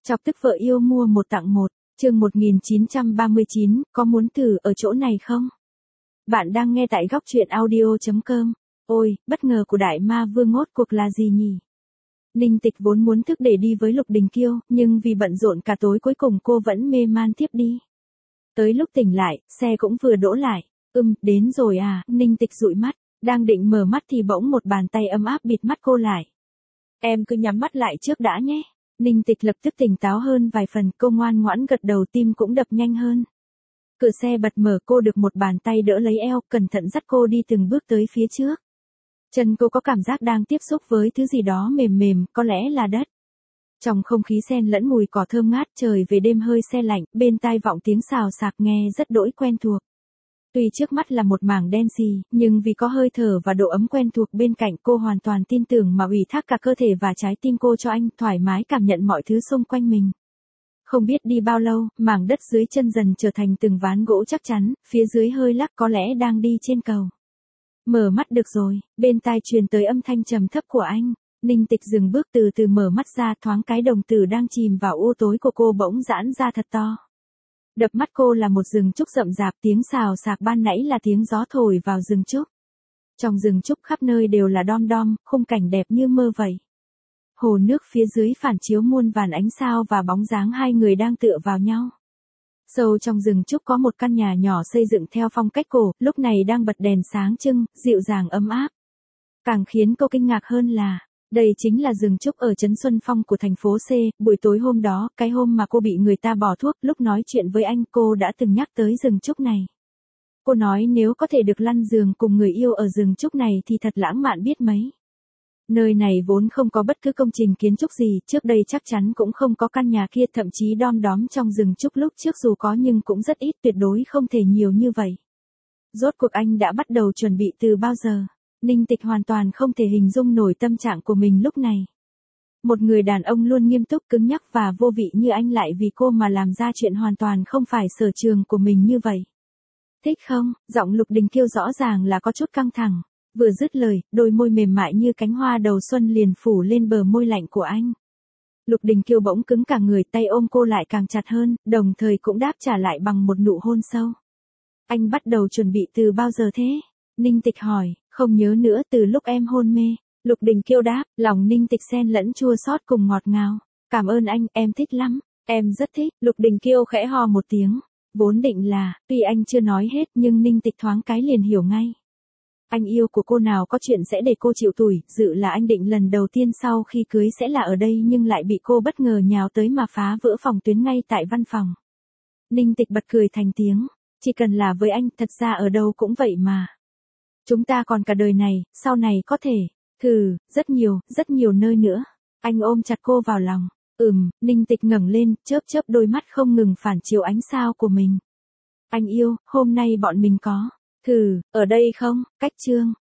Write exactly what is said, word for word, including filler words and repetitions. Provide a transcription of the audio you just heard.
Chọc tức vợ yêu mua một tặng một, chương một nghìn chín trăm ba mươi chín, có muốn thử ở chỗ này không? Bạn đang nghe tại góc truyện audio chấm com. Ôi, bất ngờ của đại ma vương ngốt cuộc là gì nhỉ? Ninh Tịch vốn muốn thức để đi với Lục Đình Kiêu, nhưng vì bận rộn cả tối cuối cùng cô vẫn mê man tiếp đi. Tới lúc tỉnh lại, xe cũng vừa đỗ lại. Ừm, đến rồi à, Ninh Tịch dụi mắt, đang định mở mắt thì bỗng một bàn tay ấm áp bịt mắt cô lại. Em cứ nhắm mắt lại trước đã nhé. Ninh Tịch lập tức tỉnh táo hơn vài phần, cô ngoan ngoãn gật đầu, tim cũng đập nhanh hơn. Cửa xe bật mở, cô được một bàn tay đỡ lấy eo, cẩn thận dắt cô đi từng bước tới phía trước. Chân cô có cảm giác đang tiếp xúc với thứ gì đó mềm mềm, có lẽ là đất. Trong không khí xen lẫn mùi cỏ thơm ngát, trời về đêm hơi se lạnh, bên tai vọng tiếng xào xạc nghe rất đỗi quen thuộc. Tuy trước mắt là một mảng đen xì, nhưng vì có hơi thở và độ ấm quen thuộc bên cạnh, cô hoàn toàn tin tưởng mà ủy thác cả cơ thể và trái tim cô cho anh, thoải mái cảm nhận mọi thứ xung quanh mình. Không biết đi bao lâu, mảng đất dưới chân dần trở thành từng ván gỗ chắc chắn, phía dưới hơi lắc, có lẽ đang đi trên cầu. Mở mắt được rồi, bên tai truyền tới âm thanh trầm thấp của anh. Ninh Tịch dừng bước, từ từ mở mắt ra, thoáng cái đồng tử đang chìm vào u tối của cô bỗng giãn ra thật to. Đập mắt cô là một rừng trúc rậm rạp, tiếng xào xạc ban nãy là tiếng gió thổi vào rừng trúc. Trong rừng trúc khắp nơi đều là đom đom, khung cảnh đẹp như mơ vậy. Hồ nước phía dưới phản chiếu muôn vàn ánh sao và bóng dáng hai người đang tựa vào nhau. Sâu trong rừng trúc có một căn nhà nhỏ xây dựng theo phong cách cổ, lúc này đang bật đèn sáng trưng, dịu dàng ấm áp. Càng khiến cô kinh ngạc hơn là, đây chính là rừng trúc ở trấn Xuân Phong của thành phố C. Buổi tối hôm đó, cái hôm mà cô bị người ta bỏ thuốc, lúc nói chuyện với anh cô đã từng nhắc tới rừng trúc này. Cô nói nếu có thể được lăn giường cùng người yêu ở rừng trúc này thì thật lãng mạn biết mấy. Nơi này vốn không có bất cứ công trình kiến trúc gì, trước đây chắc chắn cũng không có căn nhà kia, thậm chí đom đóm trong rừng trúc lúc trước dù có nhưng cũng rất ít, tuyệt đối không thể nhiều như vậy. Rốt cuộc anh đã bắt đầu chuẩn bị từ bao giờ? Ninh Tịch hoàn toàn không thể hình dung nổi tâm trạng của mình lúc này. Một người đàn ông luôn nghiêm túc, cứng nhắc và vô vị như anh lại vì cô mà làm ra chuyện hoàn toàn không phải sở trường của mình như vậy. Thích không? Giọng Lục Đình Kiêu rõ ràng là có chút căng thẳng. Vừa dứt lời, đôi môi mềm mại như cánh hoa đầu xuân liền phủ lên bờ môi lạnh của anh. Lục Đình Kiêu bỗng cứng cả người, tay ôm cô lại càng chặt hơn, đồng thời cũng đáp trả lại bằng một nụ hôn sâu. Anh bắt đầu chuẩn bị từ bao giờ thế? Ninh Tịch hỏi. Không nhớ nữa, từ lúc em hôn mê. Lục Đình Kiêu đáp, lòng Ninh Tịch xen lẫn chua xót cùng ngọt ngào. Cảm ơn anh, em thích lắm. Em rất thích. Lục Đình Kiêu khẽ ho một tiếng. Vốn định là, tuy anh chưa nói hết nhưng Ninh Tịch thoáng cái liền hiểu ngay. Anh yêu của cô nào có chuyện sẽ để cô chịu tủi, dự là anh định lần đầu tiên sau khi cưới sẽ là ở đây nhưng lại bị cô bất ngờ nhào tới mà phá vỡ phòng tuyến ngay tại văn phòng. Ninh Tịch bật cười thành tiếng. Chỉ cần là với anh, thật ra ở đâu cũng vậy mà. Chúng ta còn cả đời này, sau này có thể, thử, rất nhiều, rất nhiều nơi nữa. Anh ôm chặt cô vào lòng. Ừm, Ninh Tịch ngẩng lên, chớp chớp đôi mắt không ngừng phản chiếu ánh sao của mình. Anh yêu, hôm nay bọn mình có, thử, ở đây không? Cách chương.